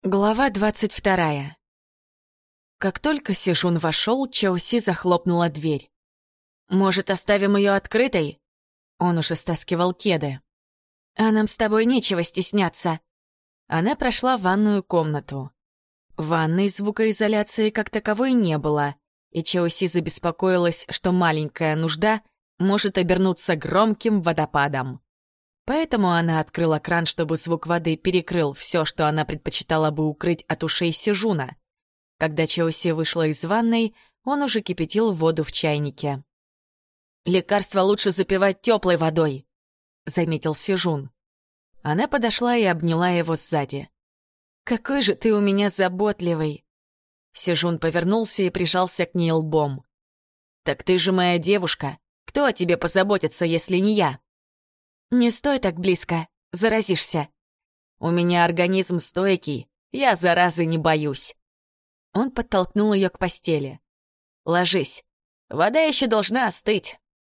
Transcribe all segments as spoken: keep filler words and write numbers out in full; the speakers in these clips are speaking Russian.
Глава двадцать вторая. Как только Сижун вошел, Чаоси захлопнула дверь. «Может, оставим ее открытой?» Он уже стаскивал кеды. «А нам с тобой нечего стесняться». Она прошла в ванную комнату. В ванной звукоизоляции как таковой не было, и Чаоси забеспокоилась, что маленькая нужда может обернуться громким водопадом. Поэтому она открыла кран, чтобы звук воды перекрыл все, что она предпочитала бы укрыть от ушей Сижуна. Когда Чаоси вышла из ванной, он уже кипятил воду в чайнике. «Лекарство лучше запивать теплой водой», — заметил Сижун. Она подошла и обняла его сзади. «Какой же ты у меня заботливый!» Сижун повернулся и прижался к ней лбом. «Так ты же моя девушка. Кто о тебе позаботится, если не я?» «Не стой так близко, заразишься». «У меня организм стойкий, я заразы не боюсь». Он подтолкнул ее к постели. «Ложись, вода еще должна остыть».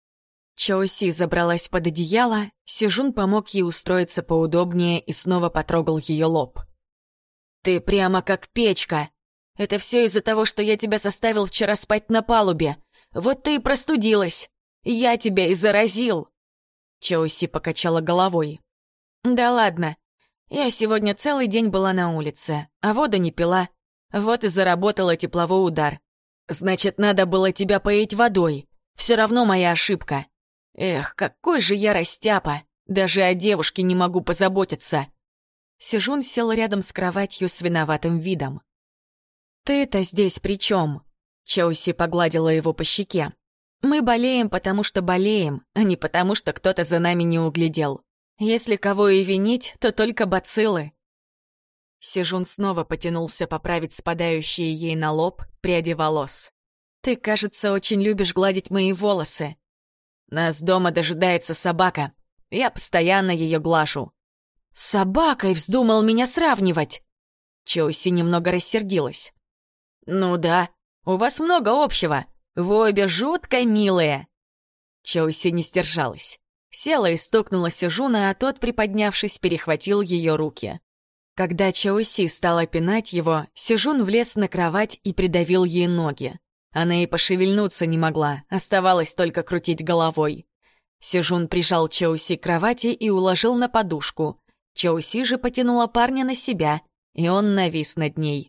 Чаоси забралась под одеяло, Сижун помог ей устроиться поудобнее и снова потрогал ее лоб. «Ты прямо как печка. Это все из-за того, что я тебя заставил вчера спать на палубе. Вот ты и простудилась. Я тебя и заразил». Чаоси покачала головой. «Да ладно. Я сегодня целый день была на улице, а воду не пила. Вот и заработала тепловой удар. Значит, надо было тебя поить водой. Все равно моя ошибка. Эх, какой же я растяпа. Даже о девушке не могу позаботиться». Сижун сел рядом с кроватью с виноватым видом. «Ты-то здесь при чем?» Чаоси погладила его по щеке. «Мы болеем, потому что болеем, а не потому, что кто-то за нами не углядел. Если кого и винить, то только бациллы». Сижун снова потянулся поправить спадающие ей на лоб пряди волос. «Ты, кажется, очень любишь гладить мои волосы. Нас дома дожидается собака. Я постоянно ее глажу». «С собакой вздумал меня сравнивать!» Чаоси немного рассердилась. «Ну да, у вас много общего. Вы обе жутко милые». Чаоси не сдержалась. Села и стукнула Сижуна, а тот, приподнявшись, перехватил ее руки. Когда Чаоси стала пинать его, Сижун влез на кровать и придавил ей ноги. Она и пошевельнуться не могла, оставалось только крутить головой. Сижун прижал Чаоси к кровати и уложил на подушку. Чаоси же потянула парня на себя, и он навис над ней.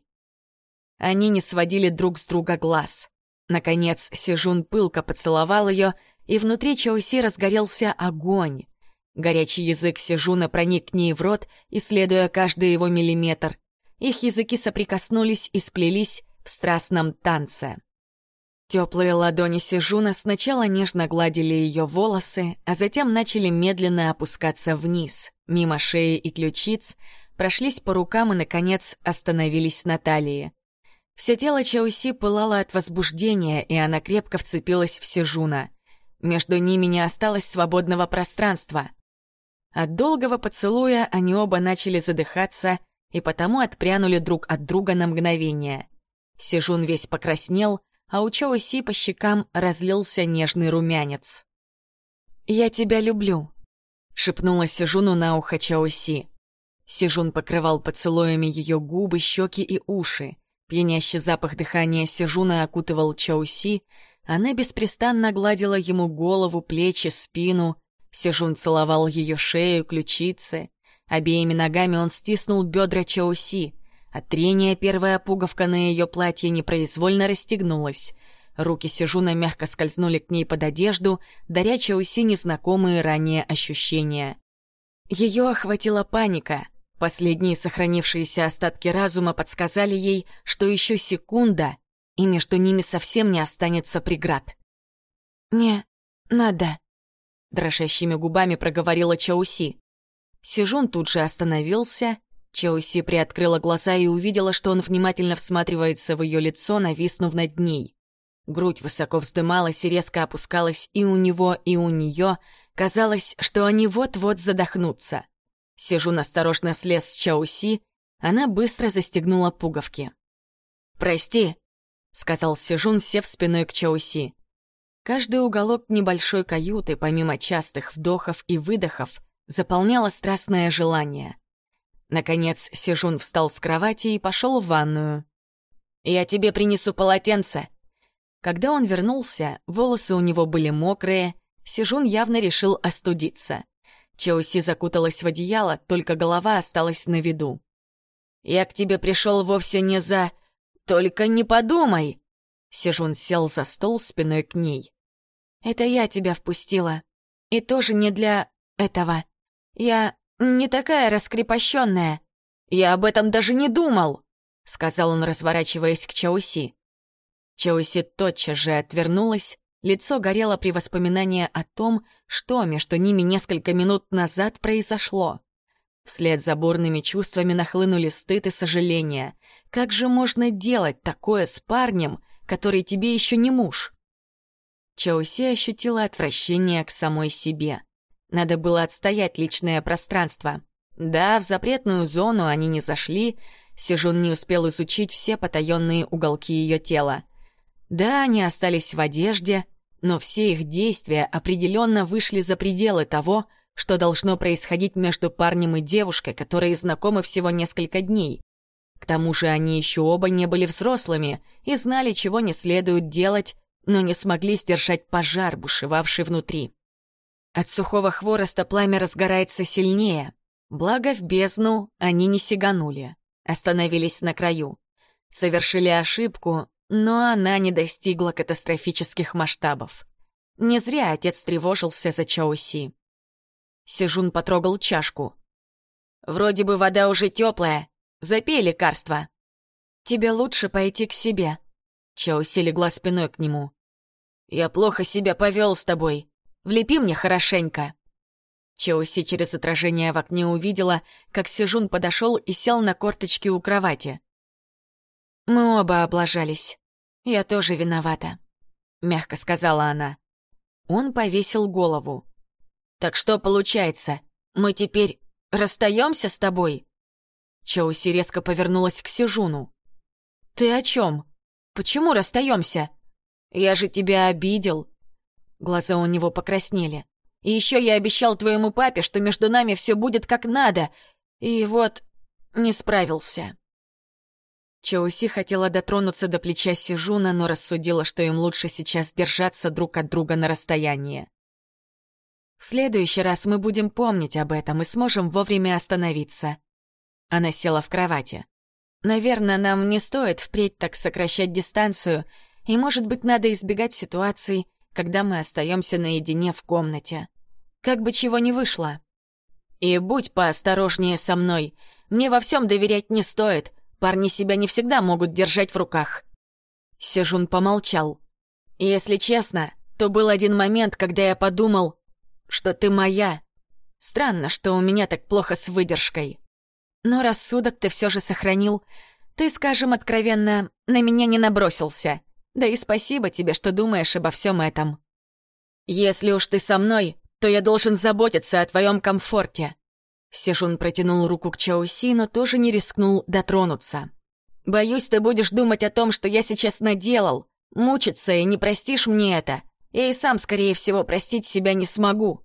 Они не сводили друг с друга глаз. Наконец, Сижун пылко поцеловал ее, и внутри Чаоси разгорелся огонь. Горячий язык Сижуна проник к ней в рот, исследуя каждый его миллиметр. Их языки соприкоснулись и сплелись в страстном танце. Теплые ладони Сижуна сначала нежно гладили ее волосы, а затем начали медленно опускаться вниз, мимо шеи и ключиц, прошлись по рукам и, наконец, остановились на талии. Все тело Чаоси пылало от возбуждения, и она крепко вцепилась в Сижуна. Между ними не осталось свободного пространства. От долгого поцелуя они оба начали задыхаться и потому отпрянули друг от друга на мгновение. Сижун весь покраснел, а у Чаоси по щекам разлился нежный румянец. «Я тебя люблю», — шепнула Сижуну на ухо Чаоси. Сижун покрывал поцелуями ее губы, щеки и уши. Пьянящий запах дыхания Сижуна окутывал Чаоси, она беспрестанно гладила ему голову, плечи, спину. Сижун целовал ее шею, ключицы. Обеими ногами он стиснул бедра Чаоси. От трения первая пуговка на ее платье непроизвольно расстегнулась. Руки Сижуна мягко скользнули к ней под одежду, даря Чаоси незнакомые ранее ощущения. Ее охватила паника. Последние сохранившиеся остатки разума подсказали ей, что еще секунда, и между ними совсем не останется преград. «Не надо», — дрожащими губами проговорила Чаоси. Сижун тут же остановился. Чаоси приоткрыла глаза и увидела, что он внимательно всматривается в ее лицо, нависнув над ней. Грудь высоко вздымалась и резко опускалась и у него, и у нее. Казалось, что они вот-вот задохнутся. Сижун осторожно слез с Чаоси, она быстро застегнула пуговки. «Прости», — сказал Сижун, сев спиной к Чаоси. Каждый уголок небольшой каюты, помимо частых вдохов и выдохов, заполняло страстное желание. Наконец Сежун встал с кровати и пошел в ванную. «Я тебе принесу полотенце». Когда он вернулся, волосы у него были мокрые, Сежун явно решил остудиться. Чоуси закуталась в одеяло, только голова осталась на виду. «Я к тебе пришел вовсе не за... Только не подумай!» Сежун сел за стол спиной к ней. «Это я тебя впустила. И тоже не для этого. Я не такая раскрепощенная. Я об этом даже не думал!» — сказал он, разворачиваясь к Чоуси. Чоуси тотчас же отвернулась, лицо горело при воспоминании о том, что между ними несколько минут назад произошло. Вслед за бурными чувствами нахлынули стыд и сожаление. Как же можно делать такое с парнем, который тебе еще не муж? Чоуси ощутила отвращение к самой себе. Надо было отстоять личное пространство. Да, в запретную зону они не зашли, Сежун не успел изучить все потаенные уголки ее тела. Да, они остались в одежде, но все их действия определенно вышли за пределы того, что должно происходить между парнем и девушкой, которые знакомы всего несколько дней. К тому же они еще оба не были взрослыми и знали, чего не следует делать, но не смогли сдержать пожар, бушевавший внутри. От сухого хвороста пламя разгорается сильнее. Благо в бездну они не сиганули, остановились на краю. Совершили ошибку, но она не достигла катастрофических масштабов. Не зря отец тревожился за Чоуси. Сежун потрогал чашку. «Вроде бы вода уже теплая. Запей лекарство». «Тебе лучше пойти к себе». Чоуси легла спиной к нему. «Я плохо себя повел с тобой. Влепи мне хорошенько». Чоуси через отражение в окне увидела, как Сежун подошел и сел на корточки у кровати. «Мы оба облажались. Я тоже виновата», — мягко сказала она. Он повесил голову. «Так что получается, мы теперь расстаемся с тобой?» Чоуси резко повернулась к Сежуну. «Ты о чем? Почему расстаемся? Я же тебя обидел». Глаза у него покраснели. «И еще я обещал твоему папе, что между нами все будет как надо. И вот не справился». Чоуси хотела дотронуться до плеча Сежуна, но рассудила, что им лучше сейчас держаться друг от друга на расстоянии. «В следующий раз мы будем помнить об этом и сможем вовремя остановиться». Она села в кровати. «Наверное, нам не стоит впредь так сокращать дистанцию, и, может быть, надо избегать ситуаций, когда мы остаемся наедине в комнате. Как бы чего ни вышло. И будь поосторожнее со мной. Мне во всем доверять не стоит. Парни себя не всегда могут держать в руках». Сежун помолчал. «Если честно, то был один момент, когда я подумал, что ты моя. Странно, что у меня так плохо с выдержкой. Но рассудок ты все же сохранил. Ты, скажем откровенно, на меня не набросился. Да и спасибо тебе, что думаешь обо всем этом. Если уж ты со мной, то я должен заботиться о твоем комфорте». Сежун протянул руку к Чоуси, но тоже не рискнул дотронуться. «Боюсь, ты будешь думать о том, что я сейчас наделал, мучиться, и не простишь мне это. Я и сам, скорее всего, простить себя не смогу».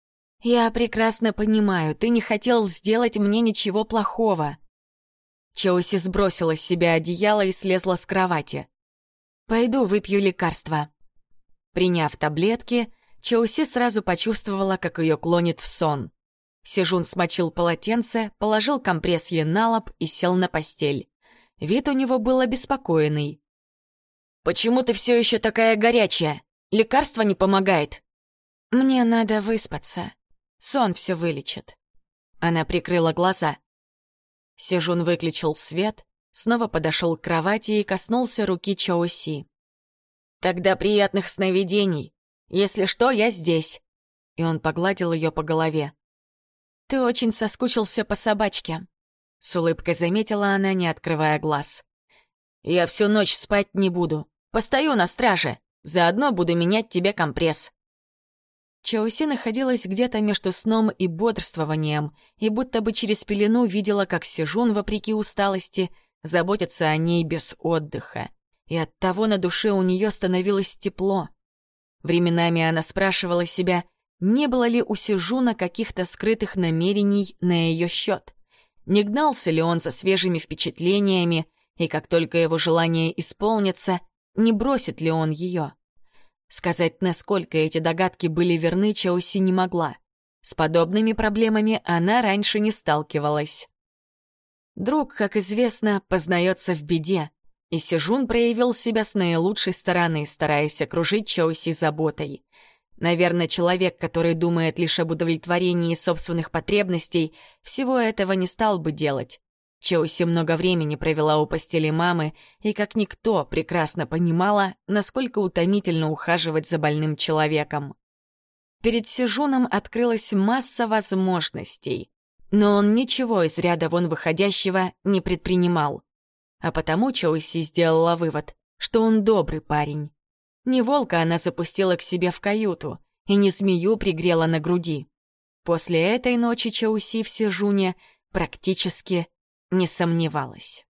«Я прекрасно понимаю, ты не хотел сделать мне ничего плохого». Чоуси сбросила с себя одеяло и слезла с кровати. «Пойду выпью лекарство». Приняв таблетки, Чоуси сразу почувствовала, как ее клонит в сон. Сежун смочил полотенце, положил компресс ей на лоб и сел на постель. Вид у него был обеспокоенный. «Почему ты все еще такая горячая? Лекарство не помогает?» «Мне надо выспаться. Сон все вылечит». Она прикрыла глаза. Сежун выключил свет, снова подошел к кровати и коснулся руки Чоуси. «Тогда приятных сновидений. Если что, я здесь». И он погладил ее по голове. «Ты очень соскучился по собачке», — с улыбкой заметила она, не открывая глаз. «Я всю ночь спать не буду. Постою на страже. Заодно буду менять тебе компресс». Чоуси находилась где-то между сном и бодрствованием, и будто бы через пелену видела, как Сежун, вопреки усталости, заботится о ней без отдыха. И оттого на душе у нее становилось тепло. Временами она спрашивала себя, не было ли у Сежуна каких-то скрытых намерений на ее счет. Не гнался ли он за свежими впечатлениями, и как только его желание исполнится, не бросит ли он ее? Сказать, насколько эти догадки были верны, Чаоси не могла. С подобными проблемами она раньше не сталкивалась. Друг, как известно, познается в беде, и Сежун проявил себя с наилучшей стороны, стараясь окружить Чаоси заботой. Наверное, человек, который думает лишь об удовлетворении собственных потребностей, всего этого не стал бы делать. Чаоси много времени провела у постели мамы и, как никто, прекрасно понимала, насколько утомительно ухаживать за больным человеком. Перед Сежуном открылась масса возможностей, но он ничего из ряда вон выходящего не предпринимал. А потому Чаоси сделала вывод, что он добрый парень. Не волка она запустила к себе в каюту, и не змею пригрела на груди. После этой ночи Чаоси в Сежуне практически не сомневалась.